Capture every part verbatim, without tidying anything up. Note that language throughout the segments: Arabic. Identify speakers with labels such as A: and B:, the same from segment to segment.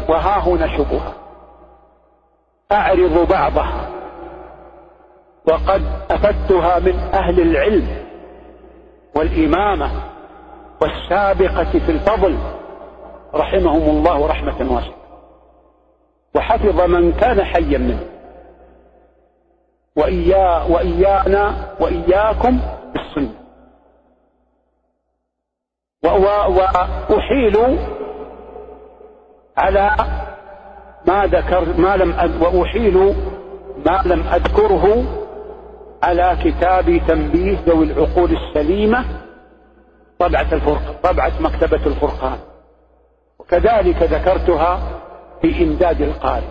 A: وها هنا شبهة أعرض بعضها وقد أفدتها من أهل العلم والإمامة والسابقة في الفضل رحمهم الله رحمة واسعة، وحفظ من كان حيا منه، وإيا وإيانا وإياكم بالسنة. وأحيل على ما ذكر ما لم وأحيل ما لم أذكره على كتاب تنبيه ذوي العقول السليمة طبعة الفرق طبعة مكتبة الفرقان، وكذلك ذكرتها في إمداد القارئ.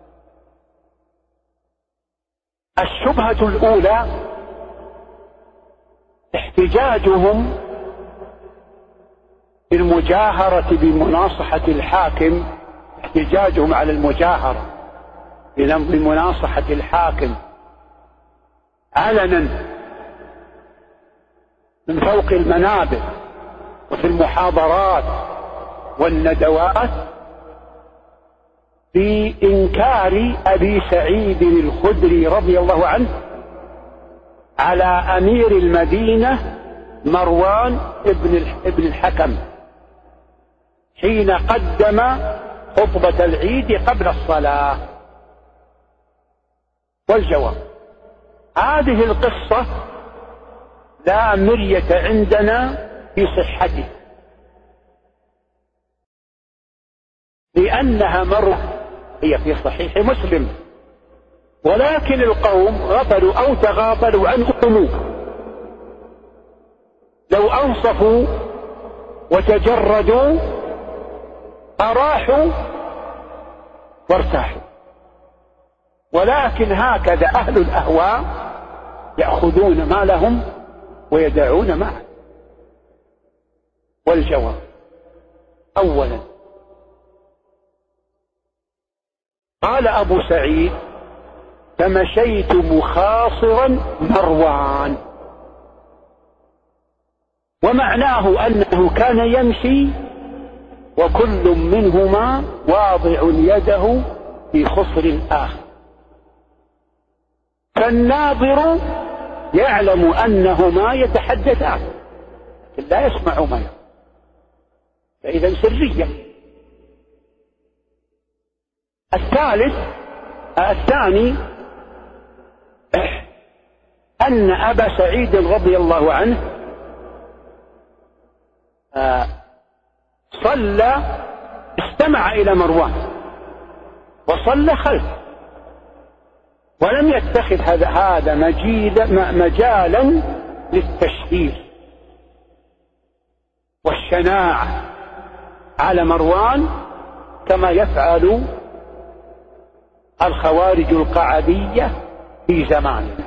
A: الشبهة الأولى احتجاجهم بالمجاهرة بمناصحة الحاكم، احتجاجهم على المجاهرة بمناصحة الحاكم علنا من فوق المنابر وفي المحاضرات والندوات في إنكار أبي سعيد الخدري رضي الله عنه على أمير المدينة مروان ابن الحكم حين قدم خطبة العيد قبل الصلاة. والجواب: هذه القصة لا مرية عندنا في صحته، لأنها مرة هي في صحيح مسلم، ولكن القوم غفلوا أو تغافلوا عن أمور. لو أنصفوا وتجردوا أراحوا وارتاحوا، ولكن هكذا أهل الأهواء يأخذون ما لهم ويدعون معه. والجواب: أولا، قال أبو سعيد: فمشيت مخاصرا مروان، ومعناه أنه كان يمشي وكل منهما واضع يده في خصر الآخر، فالناظر يعلم أنهما يتحدثان لكن لا يسمع ما يقول، فإذا سرية. الثالث الثاني أن أبا سعيد رضي الله عنه صلى استمع إلى مروان وصلى خلفه، ولم يتخذ هذا هذا مجالا للتشهير والشناعة على مروان كما يفعل الخوارج القعدية في زماننا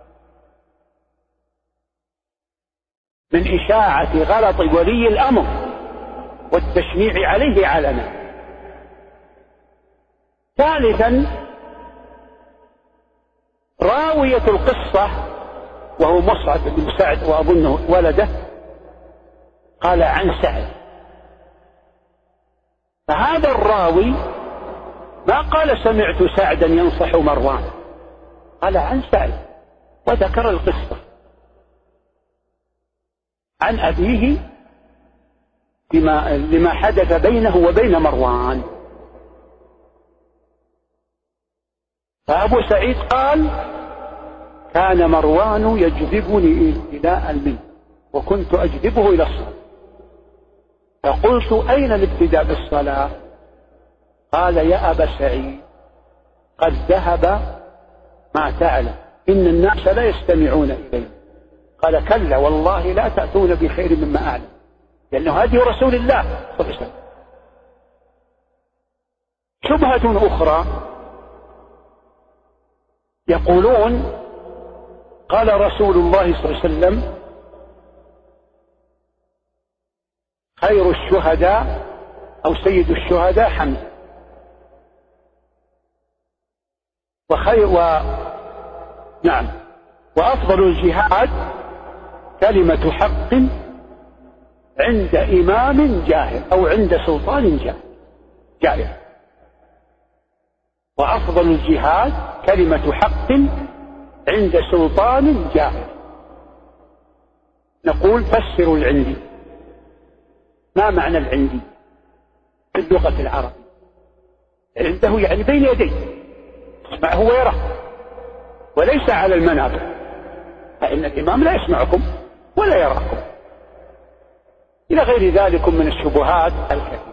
A: من إشاعة غلط ولي الأمر والتشنيع عليه علنا. ثالثا، راوية القصة وهو مصعب بن سعد وأظنه ولده قال عن سعد، فهذا الراوي ما قال سمعت سعدا ينصح مروان، قال عن سعد وذكر القصة عن أبيه بما لما حدث بينه وبين مروان. فأبو سعيد قال: كان مروان يجذبني إلى المنبر وكنت أجذبه إلى الصلاة، فقلت: أين الابتداء بالصلاة؟ قال: يا أبا سعيد، قد ذهب ما تعلم، إن الناس لا يستمعون إليه. قال: كلا والله لا تأتون بخير مما أعلم، لأنه هدي رسول الله صلى الله عليه وسلم. شبهة أخرى، يقولون قال رسول الله صلى الله عليه وسلم: خير الشهداء أو سيد الشهداء حمزة، وخير و... نعم وأفضل الجهاد كلمة حق عند إمام جاهل أو عند سلطان جاهل. وأفضل الجهاد كلمة حق عند سلطان جاهل. نقول فسروا العندي. ما معنى العندي في اللغة العربية؟ عنده يعني بين يديه، يسمعه ويراه، وليس على المنابر، فإن الإمام لا يسمعكم ولا يراكم، إلى غير ذلك من الشبهات الكثيرة.